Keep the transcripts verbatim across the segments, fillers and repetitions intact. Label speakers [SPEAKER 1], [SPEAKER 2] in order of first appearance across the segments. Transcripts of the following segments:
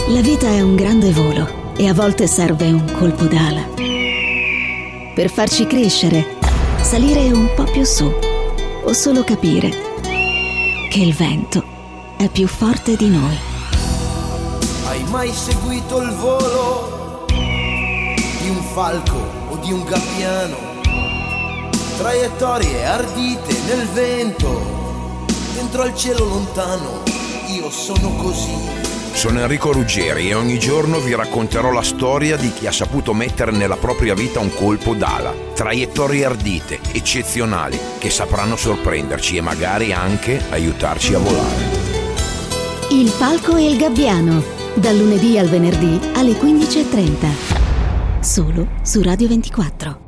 [SPEAKER 1] La vita è un grande volo e a volte serve un colpo d'ala per farci crescere, salire un po' più su o solo capire che il vento è più forte di noi.
[SPEAKER 2] Hai mai seguito il volo di un falco o di un gabbiano? Traiettorie ardite nel vento, dentro al cielo lontano. Io sono così.
[SPEAKER 3] Sono Enrico Ruggeri e ogni giorno vi racconterò la storia di chi ha saputo mettere nella propria vita un colpo d'ala. Traiettorie ardite, eccezionali, che sapranno sorprenderci e magari anche aiutarci a volare.
[SPEAKER 1] Il falco e il gabbiano, dal lunedì al venerdì alle quindici e trenta. Solo su Radio ventiquattro.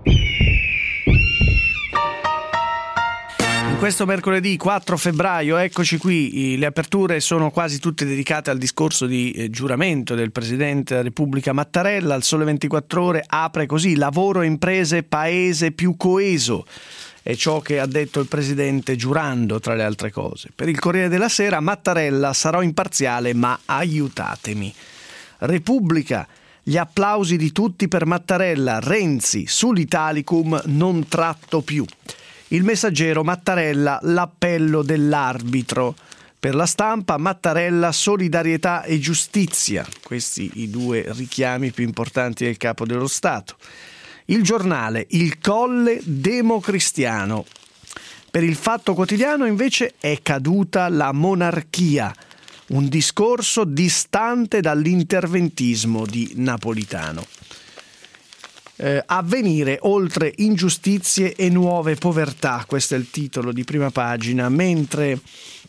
[SPEAKER 4] Questo mercoledì quattro febbraio, eccoci qui, le aperture sono quasi tutte dedicate al discorso di eh, giuramento del Presidente della Repubblica Mattarella. Il Sole ventiquattro Ore apre così: lavoro, imprese, paese più coeso. È ciò che ha detto il Presidente giurando, tra le altre cose. Per il Corriere della Sera: Mattarella, sarò imparziale ma aiutatemi. Repubblica: gli applausi di tutti per Mattarella, Renzi, sull'Italicum non tratto più. Il Messaggero: Mattarella, l'appello dell'arbitro. Per La Stampa: Mattarella, solidarietà e giustizia. Questi i due richiami più importanti del Capo dello Stato. Il Giornale: il Colle democristiano. Per il Fatto Quotidiano invece: è caduta la monarchia. Un discorso distante dall'interventismo di Napolitano. Eh, Avvenire: oltre ingiustizie e nuove povertà. Questo è il titolo di prima pagina. Mentre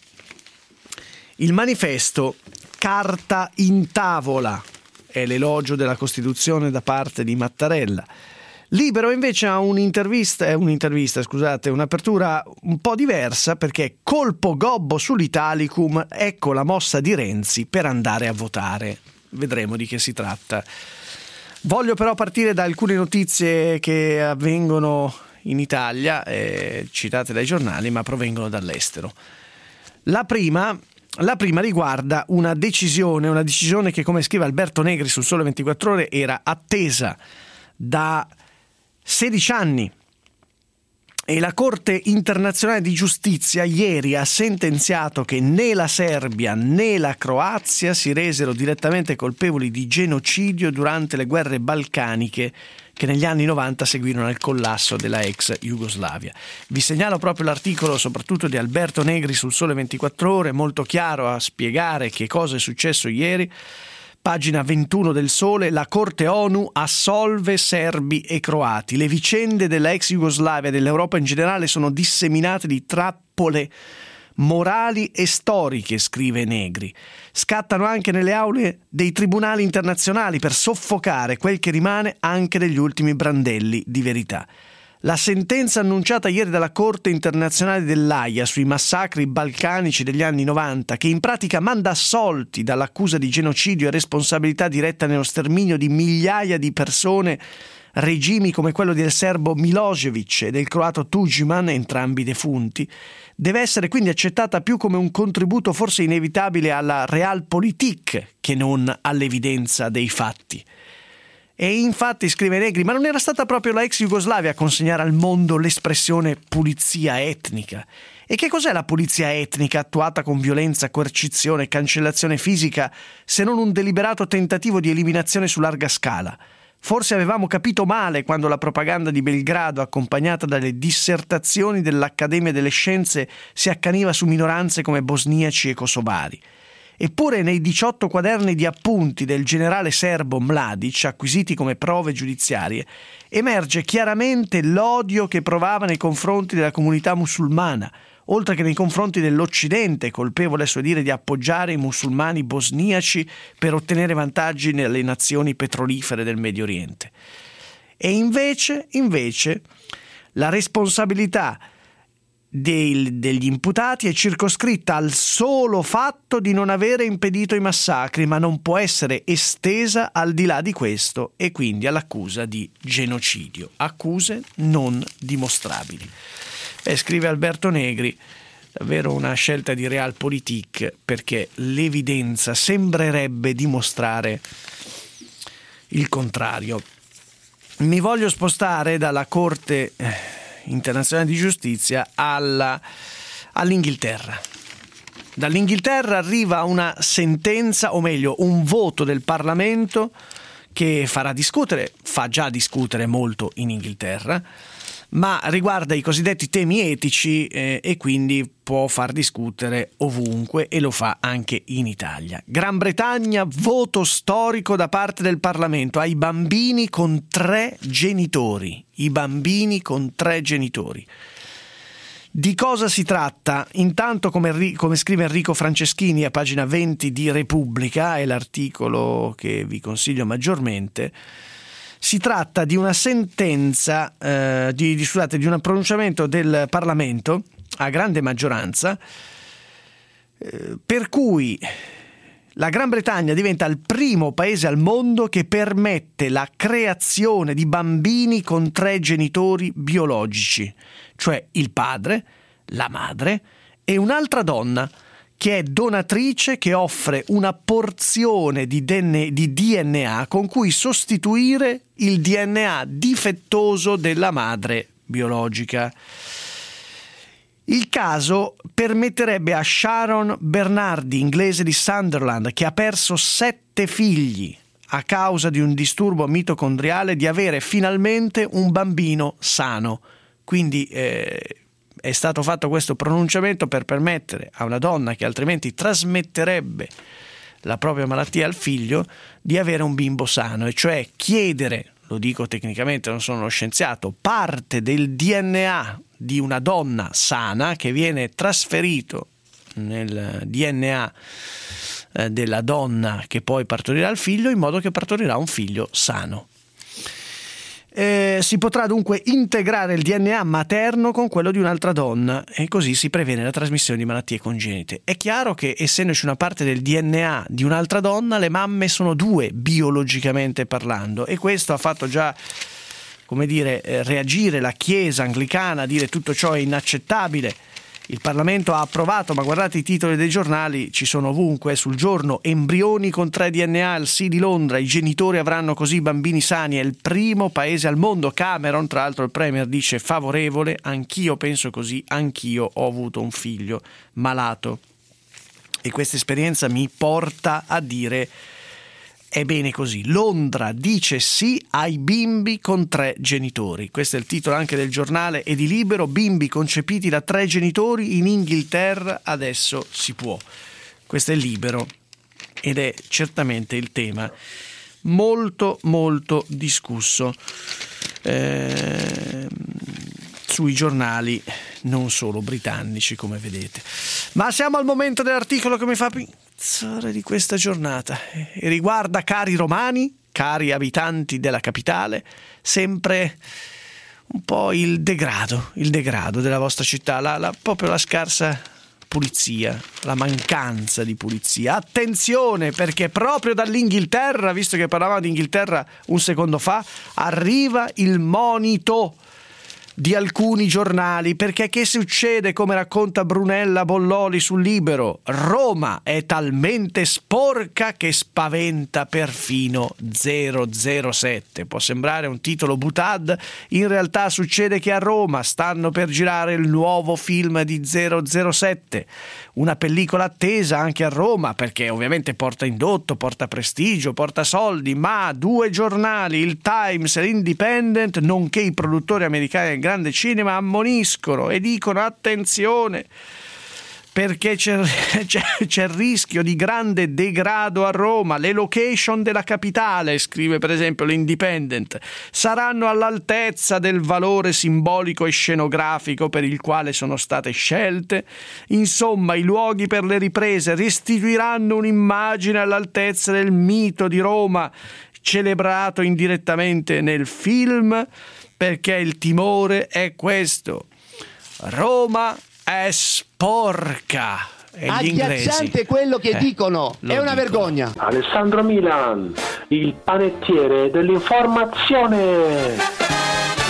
[SPEAKER 4] il Manifesto: carta in tavola, è l'elogio della Costituzione da parte di Mattarella. Libero invece ha un'intervista, è un'intervista, scusate, un'apertura un po' diversa, perché colpo gobbo sull'Italicum, ecco la mossa di Renzi per andare a votare. Vedremo di che si tratta. Voglio però partire da alcune notizie che avvengono in Italia, eh, citate dai giornali, ma provengono dall'estero. La prima, la prima riguarda una decisione, una decisione che, come scrive Alberto Negri sul Sole ventiquattro Ore, era attesa da sedici anni. E la Corte internazionale di giustizia ieri ha sentenziato che né la Serbia né la Croazia si resero direttamente colpevoli di genocidio durante le guerre balcaniche che negli anni novanta seguirono al collasso della ex Jugoslavia. Vi segnalo proprio l'articolo soprattutto di Alberto Negri sul Sole ventiquattro Ore, molto chiaro a spiegare che cosa è successo ieri. Pagina ventuno del Sole: la Corte ONU assolve serbi e croati. Le vicende della ex Jugoslavia e dell'Europa in generale sono disseminate di trappole morali e storiche, scrive Negri. Scattano anche nelle aule dei tribunali internazionali per soffocare quel che rimane anche degli ultimi brandelli di verità. La sentenza annunciata ieri dalla Corte internazionale dell'Aia sui massacri balcanici degli anni novanta, che in pratica manda assolti dall'accusa di genocidio e responsabilità diretta nello sterminio di migliaia di persone, regimi come quello del serbo Milošević e del croato Tudjman, entrambi defunti, deve essere quindi accettata più come un contributo forse inevitabile alla realpolitik che non all'evidenza dei fatti. E infatti, scrive Negri, ma non era stata proprio la ex Jugoslavia a consegnare al mondo l'espressione pulizia etnica? E che cos'è la pulizia etnica attuata con violenza, coercizione e cancellazione fisica, se non un deliberato tentativo di eliminazione su larga scala? Forse avevamo capito male quando la propaganda di Belgrado, accompagnata dalle dissertazioni dell'Accademia delle Scienze, si accaniva su minoranze come bosniaci e kosovari. Eppure nei diciotto quaderni di appunti del generale serbo Mladic, acquisiti come prove giudiziarie, emerge chiaramente l'odio che provava nei confronti della comunità musulmana, oltre che nei confronti dell'Occidente, colpevole a suo dire di appoggiare i musulmani bosniaci per ottenere vantaggi nelle nazioni petrolifere del Medio Oriente. E invece, invece, la responsabilità Del, degli imputati è circoscritta al solo fatto di non avere impedito i massacri, ma non può essere estesa al di là di questo e quindi all'accusa di genocidio. Accuse non dimostrabili. Beh, scrive Alberto Negri, davvero una scelta di realpolitik, perché l'evidenza sembrerebbe dimostrare il contrario. Mi voglio spostare dalla Corte internazionale di giustizia alla, all'Inghilterra. Dall'Inghilterra arriva una sentenza, o meglio un voto del Parlamento che farà discutere, fa già discutere molto in Inghilterra, ma riguarda i cosiddetti temi etici eh, e quindi può far discutere ovunque, e lo fa anche in Italia. Gran Bretagna, voto storico da parte del Parlamento ai bambini con tre genitori. I bambini con tre genitori. Di cosa si tratta? Intanto, come, come scrive Enrico Franceschini a pagina venti di Repubblica, è l'articolo che vi consiglio maggiormente, si tratta di una sentenza, eh, di, di, scusate, di un pronunciamento del Parlamento a grande maggioranza, eh, per cui la Gran Bretagna diventa il primo paese al mondo che permette la creazione di bambini con tre genitori biologici, cioè il padre, la madre e un'altra donna che è donatrice, che offre una porzione di D N A con cui sostituire il D N A difettoso della madre biologica. Il caso permetterebbe a Sharon Bernardi, inglese di Sunderland, che ha perso sette figli a causa di un disturbo mitocondriale, di avere finalmente un bambino sano. Quindi eh, è stato fatto questo pronunciamento per permettere a una donna che altrimenti trasmetterebbe la propria malattia al figlio di avere un bimbo sano, e cioè chiedere, lo dico tecnicamente, non sono uno scienziato, parte del D N A di una donna sana che viene trasferito nel D N A eh, della donna che poi partorirà il figlio, in modo che partorirà un figlio sano. Eh, si potrà dunque integrare il D N A materno con quello di un'altra donna, e così si previene la trasmissione di malattie congenite. È chiaro che, essendoci una parte del D N A di un'altra donna, le mamme sono due biologicamente parlando, e questo ha fatto già, come dire, eh, reagire la Chiesa anglicana, a dire tutto ciò è inaccettabile. Il Parlamento ha approvato, ma guardate i titoli dei giornali, ci sono ovunque. Sul Giorno: embrioni con tre D N A al S I di Londra, i genitori avranno così bambini sani, è il primo paese al mondo. Cameron, tra l'altro il premier, dice favorevole, anch'io penso così, anch'io ho avuto un figlio malato. E questa esperienza mi porta a dire è bene così. Londra dice sì ai bimbi con tre genitori. Questo è il titolo anche del giornale e di Libero. Bimbi concepiti da tre genitori in Inghilterra adesso si può. Questo è Libero ed è certamente il tema molto molto discusso eh, sui giornali non solo britannici, come vedete. Ma siamo al momento dell'articolo che mi fa pensare di questa giornata, e riguarda, cari romani, cari abitanti della capitale, sempre un po' il degrado, il degrado della vostra città, la, la, proprio la scarsa pulizia, la mancanza di pulizia. Attenzione, perché proprio dall'Inghilterra, visto che parlavamo di Inghilterra un secondo fa, arriva il monito di alcuni giornali, perché che succede, come racconta Brunella Bolloli sul Libero? Roma è talmente sporca che spaventa perfino zero zero sette. Può sembrare un titolo butad, in realtà succede che a Roma stanno per girare il nuovo film di zero zero sette, una pellicola attesa anche a Roma, perché ovviamente porta indotto, porta prestigio, porta soldi, ma due giornali, il Times e l'Independent, nonché i produttori americani del grande cinema, ammoniscono e dicono attenzione, perché c'è, c'è, c'è il rischio di grande degrado a Roma. Le location della capitale, scrive per esempio l'Independent, saranno all'altezza del valore simbolico e scenografico per il quale sono state scelte. Insomma, i luoghi per le riprese restituiranno un'immagine all'altezza del mito di Roma celebrato indirettamente nel film, perché il timore è questo: Roma è sporca. E gli
[SPEAKER 5] agghiacciante quello che
[SPEAKER 4] eh,
[SPEAKER 5] dicono, è una
[SPEAKER 4] dicono.
[SPEAKER 5] vergogna.
[SPEAKER 6] Alessandro Milan, il panettiere dell'informazione.
[SPEAKER 4] Iniziamo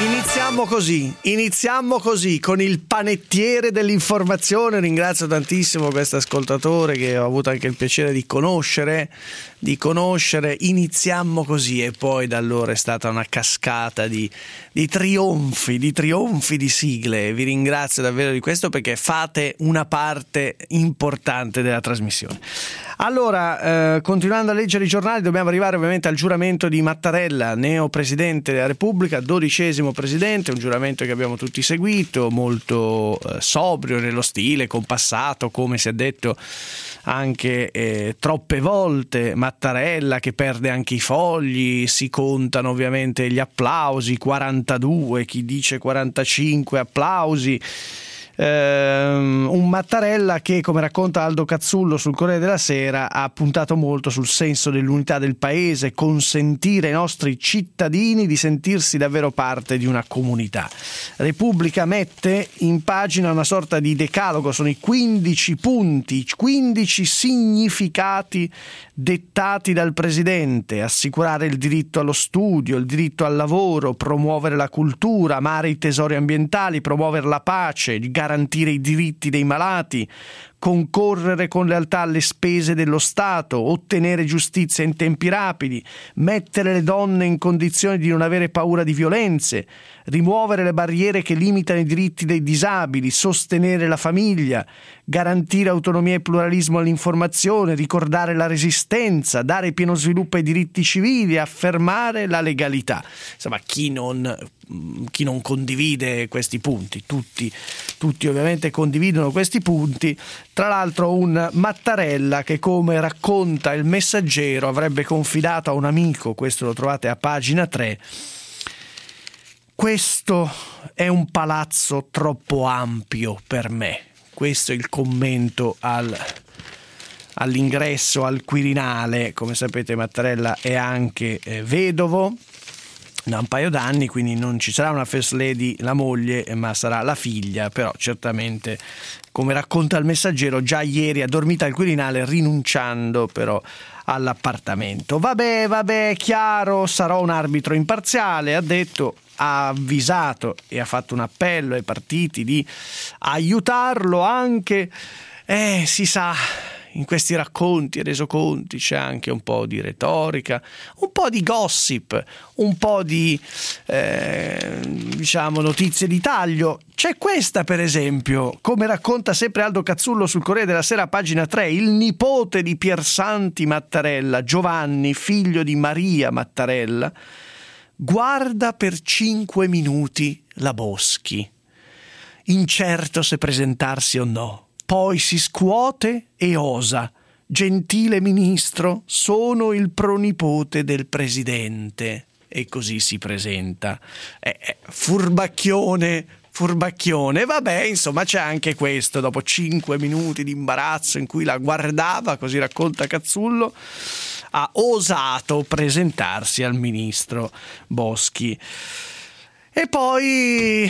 [SPEAKER 4] iniziamo così, iniziamo così con il panettiere dell'informazione. Ringrazio tantissimo questo ascoltatore che ho avuto anche il piacere di conoscere, di conoscere. Iniziamo così e poi da allora è stata una cascata di, di trionfi, di trionfi di sigle. Vi ringrazio davvero di questo perché fate una parte importante della trasmissione. Allora, eh, continuando a leggere i giornali, dobbiamo arrivare ovviamente al giuramento di Mattarella, neo presidente della Repubblica, dodicesimo presidente, un giuramento che abbiamo tutti seguito, molto eh, sobrio nello stile, compassato, come si è detto anche eh, troppe volte. Mattarella che perde anche i fogli, si contano ovviamente gli applausi, quarantadue, chi dice quarantacinque applausi. Um, un Mattarella che, come racconta Aldo Cazzullo sul Corriere della Sera, ha puntato molto sul senso dell'unità del paese, consentire ai nostri cittadini di sentirsi davvero parte di una comunità. Repubblica mette in pagina una sorta di decalogo, sono i quindici punti, quindici significati dettati dal Presidente: assicurare il diritto allo studio, il diritto al lavoro, promuovere la cultura, amare i tesori ambientali, promuovere la pace, garantire i diritti dei malati, concorrere con lealtà alle spese dello Stato, ottenere giustizia in tempi rapidi, mettere le donne in condizione di non avere paura di violenze, rimuovere le barriere che limitano i diritti dei disabili, sostenere la famiglia, garantire autonomia e pluralismo all'informazione, ricordare la resistenza, dare pieno sviluppo ai diritti civili, affermare la legalità. Insomma, chi non, chi non condivide questi punti? Tutti, tutti ovviamente condividono questi punti. Tra l'altro un Mattarella che, come racconta il Messaggero, avrebbe confidato a un amico, questo lo trovate a pagina tre, questo è un palazzo troppo ampio per me. Questo è il commento al, all'ingresso al Quirinale. Come sapete, Mattarella è anche eh, vedovo da un paio d'anni, quindi non ci sarà una first lady, la moglie, ma sarà la figlia. Però certamente, come racconta il Messaggero, già ieri ha dormito al Quirinale rinunciando però all'appartamento. Vabbè, vabbè, chiaro, sarò un arbitro imparziale, ha detto, ha avvisato e ha fatto un appello ai partiti di aiutarlo anche. Eh, si sa, in questi racconti e resoconti c'è anche un po' di retorica, un po' di gossip, un po' di eh, diciamo notizie di taglio. C'è questa, per esempio, come racconta sempre Aldo Cazzullo sul Corriere della Sera, pagina tre, il nipote di Piersanti Mattarella, Giovanni, figlio di Maria Mattarella, guarda per cinque minuti la Boschi, incerto se presentarsi o no. Poi si scuote e osa: gentile ministro, sono il pronipote del presidente. E così si presenta. Eh, eh, furbacchione, furbacchione. Vabbè, insomma, c'è anche questo. Dopo cinque minuti di imbarazzo in cui la guardava, così racconta Cazzullo, ha osato presentarsi al ministro Boschi. E poi,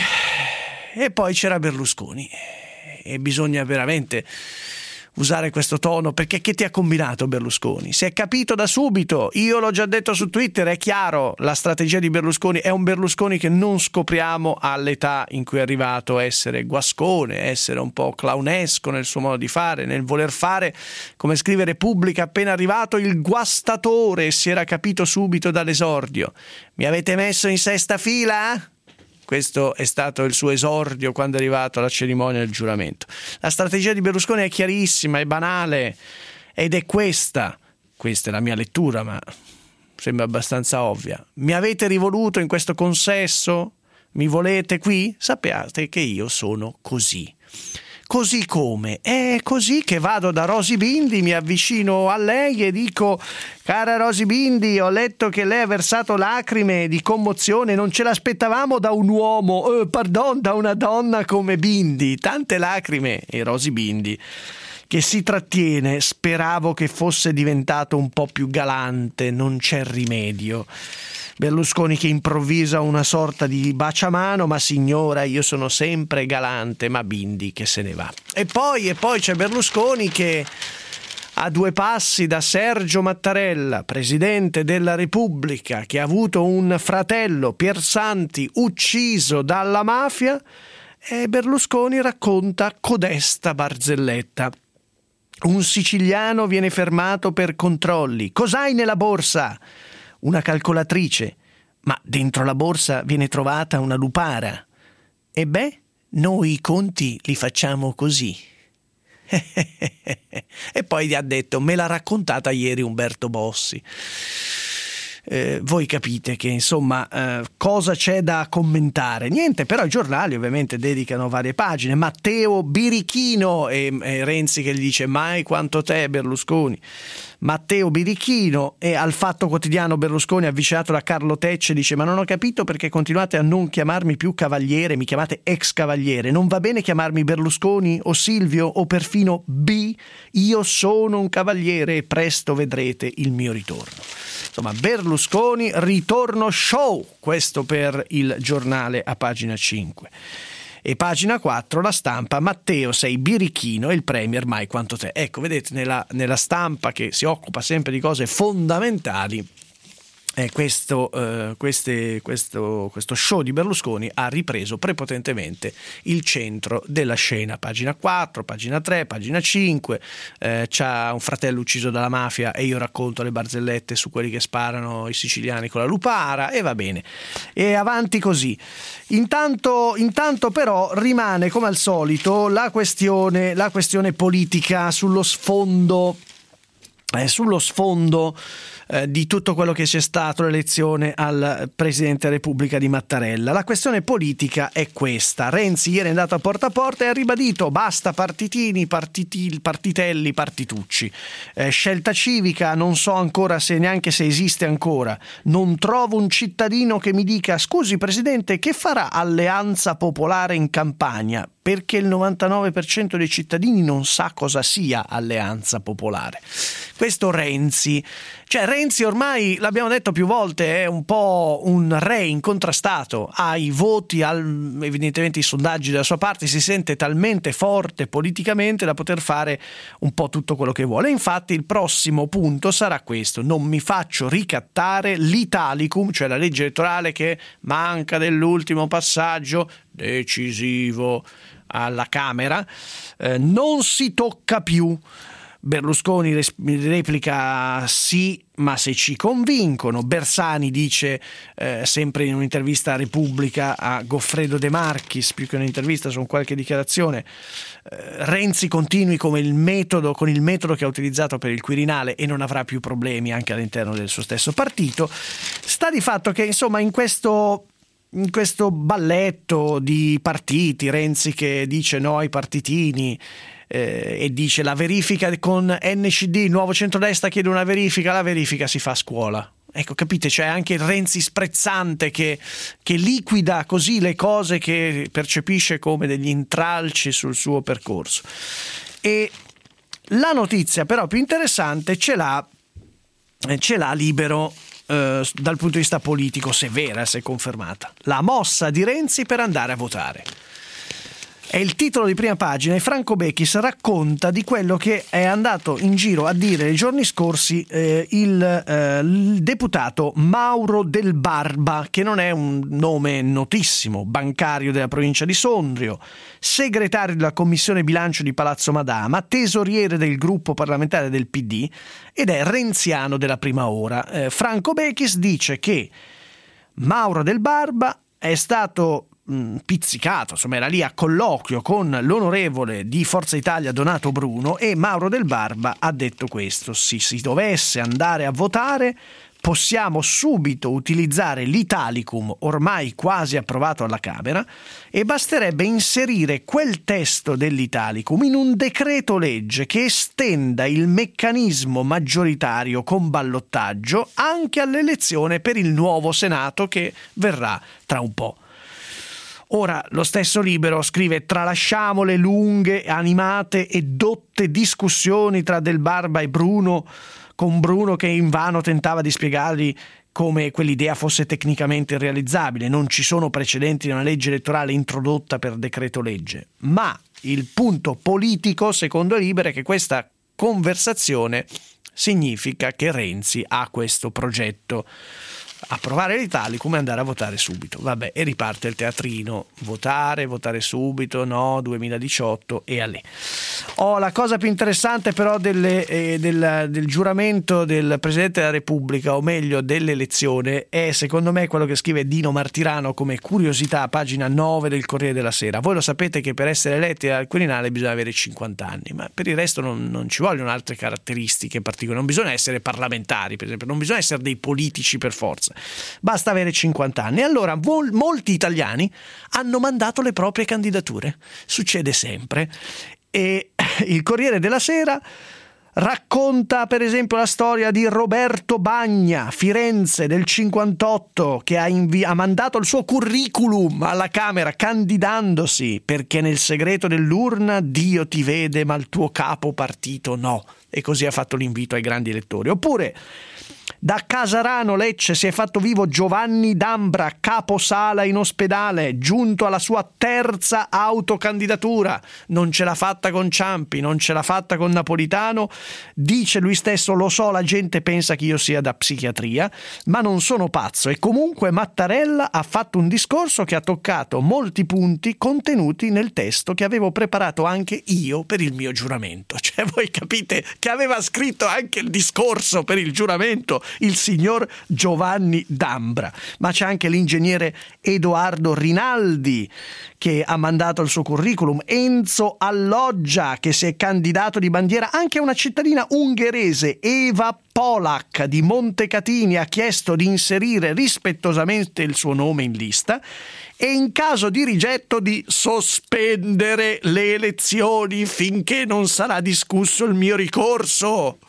[SPEAKER 4] e poi c'era Berlusconi. E bisogna veramente usare questo tono, perché che ti ha combinato Berlusconi? Si è capito da subito, io l'ho già detto su Twitter, è chiaro, la strategia di Berlusconi è un Berlusconi che non scopriamo all'età in cui è arrivato, essere guascone, essere un po' clownesco nel suo modo di fare, nel voler fare, come scrive Repubblica appena arrivato, il guastatore. Si era capito subito dall'esordio. Mi avete messo in sesta fila? Questo è stato il suo esordio quando è arrivato alla cerimonia del giuramento. La strategia di Berlusconi è chiarissima, è banale, ed è questa. Questa è la mia lettura, ma sembra abbastanza ovvia. Mi avete rivoluto in questo consesso? Mi volete qui? Sappiate che io sono così. Così come? È così che vado da Rosy Bindi, mi avvicino a lei e dico: cara Rosy Bindi, ho letto che lei ha versato lacrime di commozione, non ce l'aspettavamo da un uomo, eh, pardon, da una donna come Bindi, tante lacrime. E Rosy Bindi, che si trattiene, speravo che fosse diventato un po' più galante, non c'è rimedio. Berlusconi che improvvisa una sorta di baciamano: ma signora, io sono sempre galante, ma Bindi che se ne va. E poi, e poi c'è Berlusconi che a due passi da Sergio Mattarella, Presidente della Repubblica, che ha avuto un fratello, Piersanti, ucciso dalla mafia, e Berlusconi racconta codesta barzelletta. Un siciliano viene fermato per controlli. Cos'hai nella borsa? Una calcolatrice. Ma dentro la borsa viene trovata una lupara. E beh, noi i conti li facciamo così. E poi gli ha detto: me l'ha raccontata ieri Umberto Bossi. Eh, voi capite che insomma eh, cosa c'è da commentare? Niente, però i giornali ovviamente dedicano varie pagine. Matteo Birichino e, e Renzi che gli dice: mai quanto te Berlusconi. Matteo Birichino, e al Fatto Quotidiano Berlusconi avvicinato da Carlo Tecce dice: ma non ho capito perché continuate a non chiamarmi più cavaliere, mi chiamate ex cavaliere, non va bene chiamarmi Berlusconi o Silvio o perfino B, io sono un cavaliere e presto vedrete il mio ritorno. Insomma, Berlusconi ritorno show, questo per il giornale a pagina cinque. E pagina quattro, La Stampa: Matteo sei birichino e il premier mai quanto te. Ecco, vedete, nella, nella Stampa, che si occupa sempre di cose fondamentali, eh, questo, eh, queste, questo, questo show di Berlusconi ha ripreso prepotentemente il centro della scena. Pagina quattro, pagina tre, pagina cinque, eh, c'ha un fratello ucciso dalla mafia e io racconto le barzellette su quelli che sparano i siciliani con la lupara, e va bene, e avanti così. Intanto, intanto però rimane come al solito la questione, la questione politica sullo sfondo, eh, sullo sfondo eh, di tutto quello che c'è stato l'elezione al Presidente della Repubblica di Mattarella. La questione politica è questa: Renzi ieri è andato a porta a porta e ha ribadito: basta partitini, partiti, partitelli, partitucci. Eh, scelta civica, non so ancora se neanche se esiste ancora. Non trovo un cittadino che mi dica: scusi Presidente, che farà Alleanza Popolare in Campania? Perché il novantanove per cento dei cittadini non sa cosa sia Alleanza Popolare. Questo Renzi, cioè Renzi ormai, l'abbiamo detto più volte, è un po' un re incontrastato, ha i voti, al, evidentemente i sondaggi dalla sua parte, si sente talmente forte politicamente da poter fare un po' tutto quello che vuole. Infatti il prossimo punto sarà questo: non mi faccio ricattare l'Italicum, cioè la legge elettorale che manca dell'ultimo passaggio decisivo alla Camera, eh, non si tocca più. Berlusconi replica: sì, ma se ci convincono. Bersani dice, eh, sempre in un'intervista a Repubblica a Goffredo De Marchis, più che un'intervista, sono qualche dichiarazione, eh, Renzi continui come il metodo, con il metodo che ha utilizzato per il Quirinale e non avrà più problemi anche all'interno del suo stesso partito. Sta di fatto che insomma in questo in questo balletto di partiti, Renzi che dice no ai partitini, eh, e dice la verifica con N C D, Nuovo Centrodestra chiede una verifica, la verifica si fa a scuola. Ecco, capite, c'è anche il Renzi sprezzante che, che liquida così le cose che percepisce come degli intralci sul suo percorso. E la notizia però più interessante ce l'ha, ce l'ha Libero. Uh, dal punto di vista politico, se vera, se confermata, la mossa di Renzi per andare a votare. È il titolo di prima pagina e Franco Bechis racconta di quello che è andato in giro a dire nei giorni scorsi eh, il, eh, il deputato Mauro Del Barba, che non è un nome notissimo, bancario della provincia di Sondrio, segretario della Commissione Bilancio di Palazzo Madama, tesoriere del gruppo parlamentare del P D ed è renziano della prima ora. Eh, Franco Bechis dice che Mauro Del Barba è stato pizzicato, insomma era lì a colloquio con l'onorevole di Forza Italia Donato Bruno e Mauro Del Barba ha detto questo: se si dovesse andare a votare possiamo subito utilizzare l'Italicum ormai quasi approvato alla Camera e basterebbe inserire quel testo dell'Italicum in un decreto legge che estenda il meccanismo maggioritario con ballottaggio anche all'elezione per il nuovo Senato che verrà tra un po'. Ora, lo stesso Libero scrive: tralasciamo le lunghe, animate e dotte discussioni tra Del Barba e Bruno, con Bruno che invano tentava di spiegargli come quell'idea fosse tecnicamente irrealizzabile. Non ci sono precedenti di una legge elettorale introdotta per decreto legge. Ma il punto politico, secondo Libero, è che questa conversazione significa che Renzi ha questo progetto: approvare l'Italicum e andare a votare subito. Vabbè, e riparte il teatrino: votare, votare subito, no, duemiladiciotto e a lì. Oh, la cosa più interessante però delle, eh, del, del giuramento del Presidente della Repubblica, o meglio dell'elezione, è secondo me quello che scrive Dino Martirano come curiosità a pagina nove del Corriere della Sera. Voi lo sapete che per essere eletti al Quirinale bisogna avere cinquanta anni, ma per il resto non, non ci vogliono altre caratteristiche particolari, non bisogna essere parlamentari, per esempio, non bisogna essere dei politici per forza, basta avere cinquanta anni. Allora vol- molti italiani hanno mandato le proprie candidature, succede sempre, e il Corriere della Sera racconta per esempio la storia di Roberto Bagna, Firenze, del cinquantotto, che ha, invi- ha mandato il suo curriculum alla Camera candidandosi perché nel segreto dell'urna Dio ti vede ma il tuo capo partito no, e così ha fatto l'invito ai grandi elettori. Oppure da Casarano, Lecce, si è fatto vivo Giovanni D'Ambra, caposala in ospedale, giunto alla sua terza autocandidatura. Non ce l'ha fatta con Ciampi, non ce l'ha fatta con Napolitano. Dice lui stesso: lo so, la gente pensa che io sia da psichiatria, ma non sono pazzo. E comunque Mattarella ha fatto un discorso che ha toccato molti punti contenuti nel testo che avevo preparato anche io per il mio giuramento. Cioè, voi capite che aveva scritto anche il discorso per il giuramento il signor Giovanni D'Ambra. Ma c'è anche l'ingegnere Edoardo Rinaldi che ha mandato il suo curriculum, Enzo Alloggia che si è candidato di bandiera, anche una cittadina ungherese, Eva Polak di Montecatini, ha chiesto di inserire rispettosamente il suo nome in lista e in caso di rigetto di sospendere le elezioni finché non sarà discusso il mio ricorso.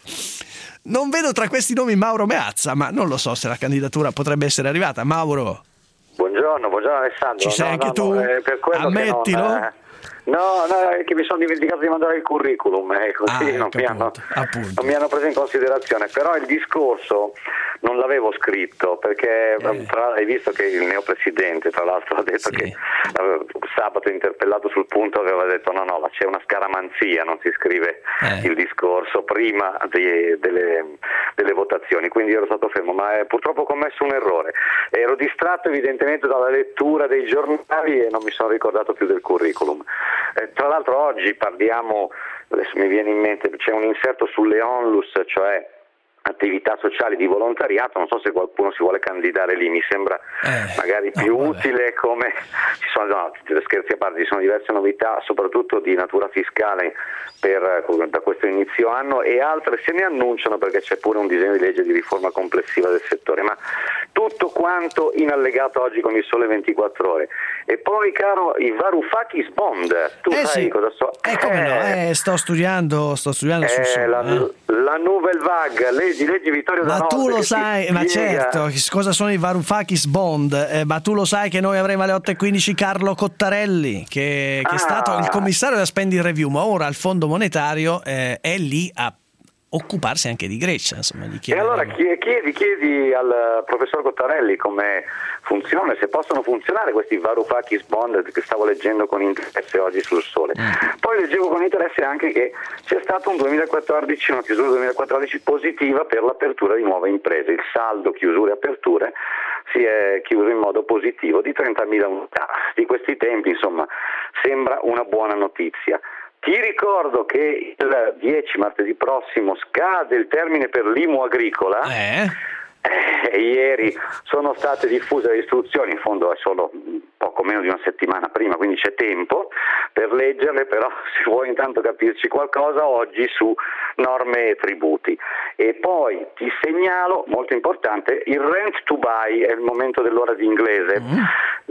[SPEAKER 4] Non vedo tra questi nomi Mauro Meazza, ma non lo so se la candidatura potrebbe essere arrivata. Mauro.
[SPEAKER 5] Buongiorno, buongiorno Alessandro.
[SPEAKER 4] Ci sei
[SPEAKER 5] no,
[SPEAKER 4] anche
[SPEAKER 5] no,
[SPEAKER 4] tu?
[SPEAKER 5] No, eh, per
[SPEAKER 4] ammettilo?
[SPEAKER 5] Non, eh, no, no, è che mi sono dimenticato di mandare il curriculum, eh, così
[SPEAKER 4] ah,
[SPEAKER 5] non,
[SPEAKER 4] ecco,
[SPEAKER 5] mi
[SPEAKER 4] appunto,
[SPEAKER 5] hanno,
[SPEAKER 4] appunto.
[SPEAKER 5] non mi hanno preso in considerazione. Però il discorso non l'avevo scritto perché eh. tra, hai visto che il neopresidente tra l'altro ha detto sì. che eh, sabato interpellato sul punto aveva detto no no ma c'è una scaramanzia, non si scrive eh. il discorso prima di, delle, delle votazioni, quindi ero stato fermo, ma eh, purtroppo ho commesso un errore, ero distratto evidentemente dalla lettura dei giornali e non mi sono ricordato più del curriculum. Eh, tra l'altro oggi parliamo, adesso mi viene in mente, c'è un inserto sulle onlus, cioè attività sociali di volontariato, non so se qualcuno si vuole candidare lì, mi sembra eh, magari più no, utile, come ci sono, no, scherzi a parte, ci sono diverse novità soprattutto di natura fiscale per, da questo inizio anno, e altre se ne annunciano perché c'è pure un disegno di legge di riforma complessiva del settore, ma tutto quanto in allegato oggi con il Sole ventiquattro Ore. E poi caro i Varoufakis Bond, tu
[SPEAKER 4] eh
[SPEAKER 5] sai
[SPEAKER 4] sì.
[SPEAKER 5] cosa so?
[SPEAKER 4] Eh, come no? Eh, sto studiando, sto studiando eh, sul Sole.
[SPEAKER 5] La,
[SPEAKER 4] eh.
[SPEAKER 5] la Nouvelle Vague, leggi, leggi Vittorio
[SPEAKER 4] Ma
[SPEAKER 5] Zanotti.
[SPEAKER 4] tu lo sai, ma
[SPEAKER 5] spiega...
[SPEAKER 4] certo, cosa sono i Varoufakis Bond? Eh, ma tu lo sai che noi avremo alle otto e quindici Carlo Cottarelli, che, che ah. è stato il commissario della Spending Review, ma ora il Fondo Monetario eh, è lì a occuparsi anche di Grecia, insomma. Gli
[SPEAKER 5] e allora chiedi, chiedi al professor Cottarelli come funziona, se possono funzionare questi Varoufakis Bond che stavo leggendo con interesse oggi sul Sole. Mm. Poi leggevo con interesse anche che c'è stato un duemilaquattordici, una chiusura duemilaquattordici positiva per l'apertura di nuove imprese, il saldo chiusure e aperture si è chiuso in modo positivo di trentamila unità. Di questi tempi, insomma, sembra una buona notizia. Ti ricordo che il dieci martedì prossimo scade il termine per l'I M U agricola.
[SPEAKER 4] Eh?
[SPEAKER 5] Eh, ieri sono state diffuse le istruzioni, in fondo è solo poco meno di una settimana prima, quindi c'è tempo per leggerle, però se vuoi intanto capirci qualcosa oggi su norme e tributi. E poi ti segnalo, molto importante, il rent to buy, è il momento dell'ora di inglese. Mm.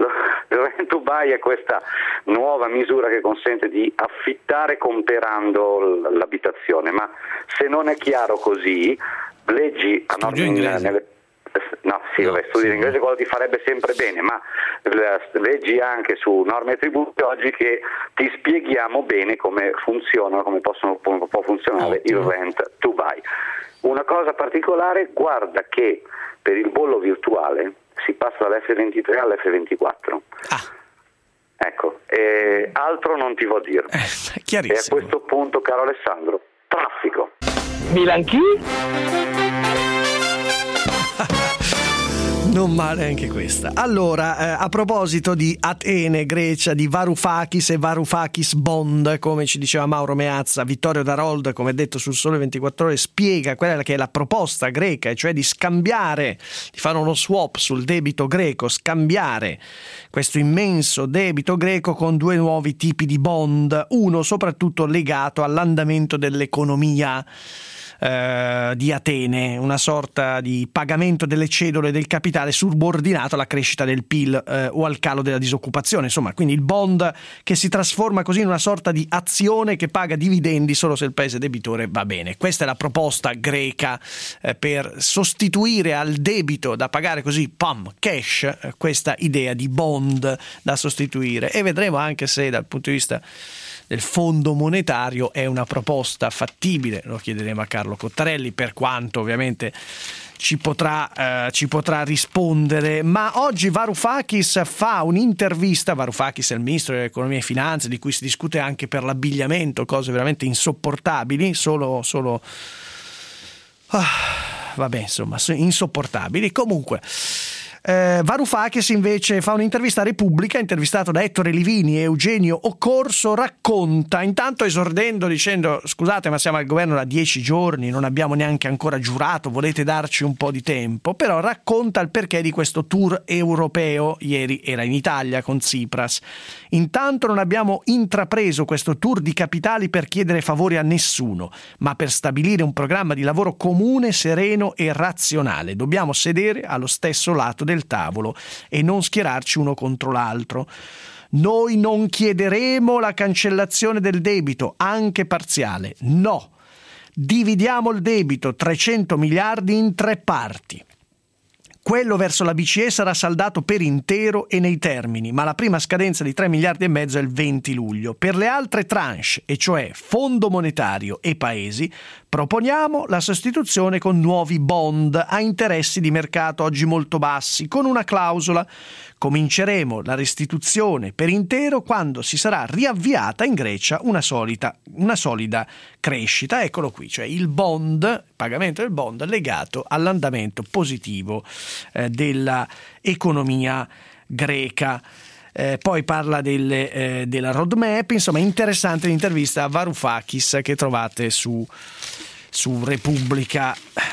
[SPEAKER 5] Il rent to buy è questa nuova misura che consente di affittare comprando l'abitazione, ma se non è chiaro così, leggi a norma in, nelle, no, sì, no, vabbè, studi sì. in inglese, quello ti farebbe sempre bene, ma leggi anche su norme e tributi oggi che ti spieghiamo bene come funziona, come possono, come può funzionare Ottimo. il rent to buy. Una cosa particolare, guarda che per il bollo virtuale si passa dall'F ventitré all'F ventiquattro. Ah. Ecco, eh, altro non ti vo dire.
[SPEAKER 4] Eh, chiarissimo.
[SPEAKER 5] E a questo punto, caro Alessandro, traffico.
[SPEAKER 6] Milan chi?
[SPEAKER 4] Non male anche questa. Allora, eh, a proposito di Atene, Grecia, di Varoufakis e Varoufakis Bond, come ci diceva Mauro Meazza, Vittorio Darold, come detto sul Sole ventiquattro Ore, spiega quella che è la proposta greca, e cioè di scambiare, di fare uno swap sul debito greco, scambiare questo immenso debito greco con due nuovi tipi di bond, uno soprattutto legato all'andamento dell'economia Uh, di Atene, una sorta di pagamento delle cedole del capitale subordinato alla crescita del P I L uh, o al calo della disoccupazione, insomma, quindi il bond che si trasforma così in una sorta di azione che paga dividendi solo se il paese debitore va bene. Questa è la proposta greca uh, per sostituire al debito da pagare così, pam, cash, uh, questa idea di bond da sostituire, e vedremo anche se dal punto di vista del Fondo Monetario è una proposta fattibile. Lo chiederemo a Carlo Cottarelli, per quanto ovviamente ci potrà, eh, ci potrà rispondere. Ma oggi Varoufakis fa un'intervista. Varoufakis è il ministro dell'economia e finanze, di cui si discute anche per l'abbigliamento, cose veramente insopportabili, solo solo ah, vabbè, insomma, insopportabili. Comunque Eh, Varoufakis invece fa un'intervista a Repubblica, intervistato da Ettore Livini e Eugenio Occorso, racconta, intanto esordendo dicendo: scusate, ma siamo al governo da dieci giorni, non abbiamo neanche ancora giurato, volete darci un po' di tempo? Però racconta il perché di questo tour europeo. Ieri era in Italia con Tsipras. Intanto non abbiamo intrapreso questo tour di capitali per chiedere favori a nessuno, ma per stabilire un programma di lavoro comune, sereno e razionale. Dobbiamo sedere allo stesso lato del tavolo e non schierarci uno contro l'altro. Noi non chiederemo la cancellazione del debito, anche parziale. No. Dividiamo il debito, trecento miliardi, in tre parti. Quello verso la B C E sarà saldato per intero e nei termini, ma la prima scadenza di tre miliardi e mezzo è il venti luglio. Per le altre tranche, e cioè Fondo Monetario e Paesi, proponiamo la sostituzione con nuovi bond a interessi di mercato oggi molto bassi, con una clausola. Cominceremo la restituzione per intero quando si sarà riavviata in Grecia una solita, una solida crescita. Eccolo qui, cioè il bond, il pagamento del bond legato all'andamento positivo eh, della economia greca. Eh, poi parla delle, eh, della roadmap, insomma interessante l'intervista a Varoufakis che trovate su, su Repubblica.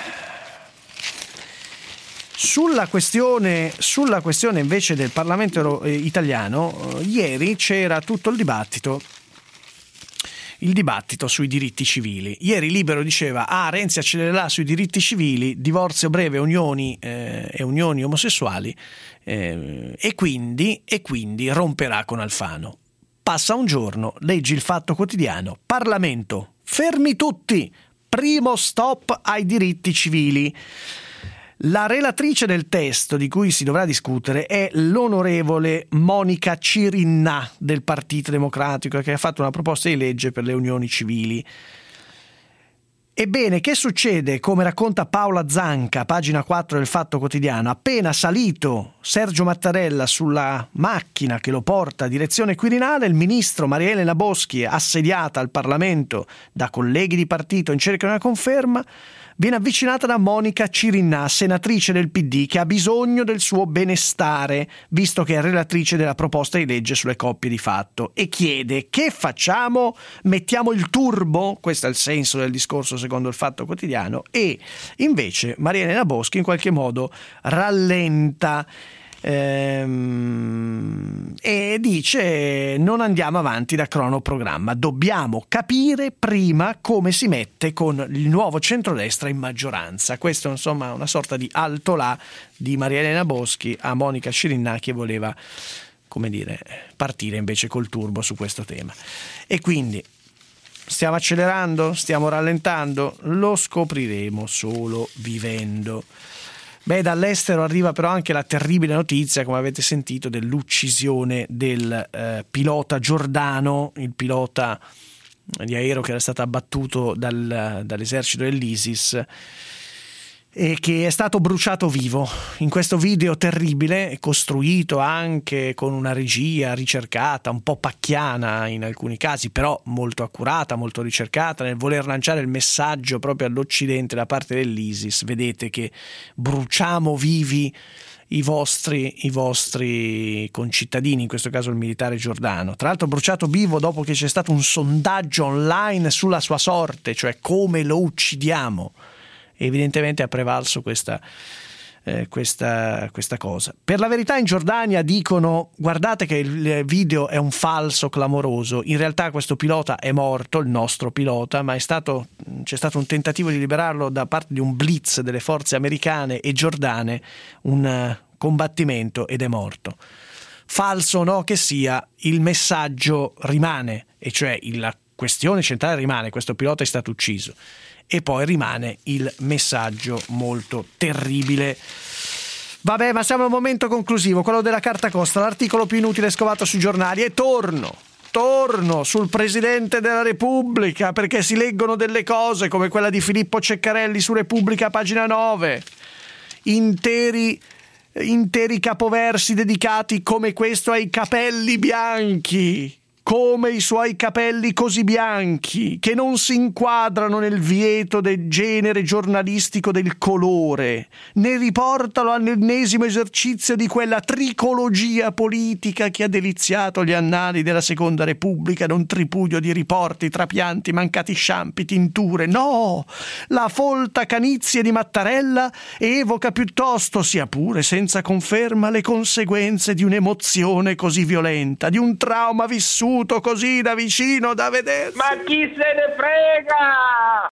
[SPEAKER 4] Sulla questione, sulla questione invece del Parlamento italiano, eh, ieri c'era tutto il dibattito il dibattito sui diritti civili. Ieri Libero diceva: ah, Renzi accelererà sui diritti civili, divorzio breve, unioni eh, e unioni omosessuali eh, e, quindi, e quindi romperà con Alfano. Passa un giorno, leggi il Fatto Quotidiano: Parlamento, fermi tutti, primo stop ai diritti civili. La relatrice del testo di cui si dovrà discutere è l'onorevole Monica Cirinnà del Partito Democratico, che ha fatto una proposta di legge per le unioni civili. Ebbene, che succede? Come racconta Paola Zanca, pagina quattro del Fatto Quotidiano, appena salito Sergio Mattarella sulla macchina che lo porta a direzione Quirinale, il ministro Maria Elena Boschi, assediata al Parlamento da colleghi di partito in cerca di una conferma, viene avvicinata da Monica Cirinnà, senatrice del P D, che ha bisogno del suo benestare, visto che è relatrice della proposta di legge sulle coppie di fatto, e chiede: che facciamo? Mettiamo il turbo? Questo è il senso del discorso secondo il Fatto Quotidiano. E invece Maria Elena Boschi in qualche modo rallenta ehm, e dice: non andiamo avanti da cronoprogramma, dobbiamo capire prima come si mette con il nuovo centrodestra in maggioranza. Questo insomma una sorta di altolà di Maria Elena Boschi a Monica Cirinnà, che voleva, come dire, partire invece col turbo su questo tema. E quindi stiamo accelerando? Stiamo rallentando? Lo scopriremo solo vivendo. Beh, dall'estero arriva però anche la terribile notizia, come avete sentito, dell'uccisione del eh, pilota Giordano, il pilota di aereo che era stato abbattuto dal, dall'esercito dell'ISIS. e che è stato bruciato vivo in questo video terribile, costruito anche con una regia ricercata, un po' pacchiana in alcuni casi, però molto accurata, molto ricercata nel voler lanciare il messaggio proprio all'Occidente da parte dell'ISIS. Vedete che bruciamo vivi i vostri, i vostri concittadini, in questo caso il militare giordano, tra l'altro bruciato vivo dopo che c'è stato un sondaggio online sulla sua sorte, cioè come lo uccidiamo. Evidentemente ha prevalso questa, eh, questa, questa cosa. Per la verità in Giordania dicono: guardate che il video è un falso clamoroso, in realtà questo pilota è morto, il nostro pilota, ma è stato, c'è stato un tentativo di liberarlo da parte di un blitz delle forze americane e giordane, un combattimento, ed è morto. Falso o no che sia, il messaggio rimane, e cioè la questione centrale rimane: questo pilota è stato ucciso. E poi rimane il messaggio molto terribile. Vabbè, ma siamo al momento conclusivo, quello della carta costa, l'articolo più inutile scovato sui giornali, e torno, torno sul Presidente della Repubblica, perché si leggono delle cose come quella di Filippo Ceccarelli su Repubblica, pagina nove, interi, interi capoversi dedicati come questo ai capelli bianchi. Come i suoi capelli così bianchi, che non si inquadrano nel vieto del genere giornalistico del colore, ne riportano all'ennesimo esercizio di quella tricologia politica che ha deliziato gli annali della Seconda Repubblica, d'un tripudio di riporti, trapianti, mancati sciampi, tinture. No! La folta canizie di Mattarella evoca piuttosto, sia pure senza conferma, le conseguenze di un'emozione così violenta, di un trauma vissuto così da vicino da vedere.
[SPEAKER 6] Ma chi se ne frega?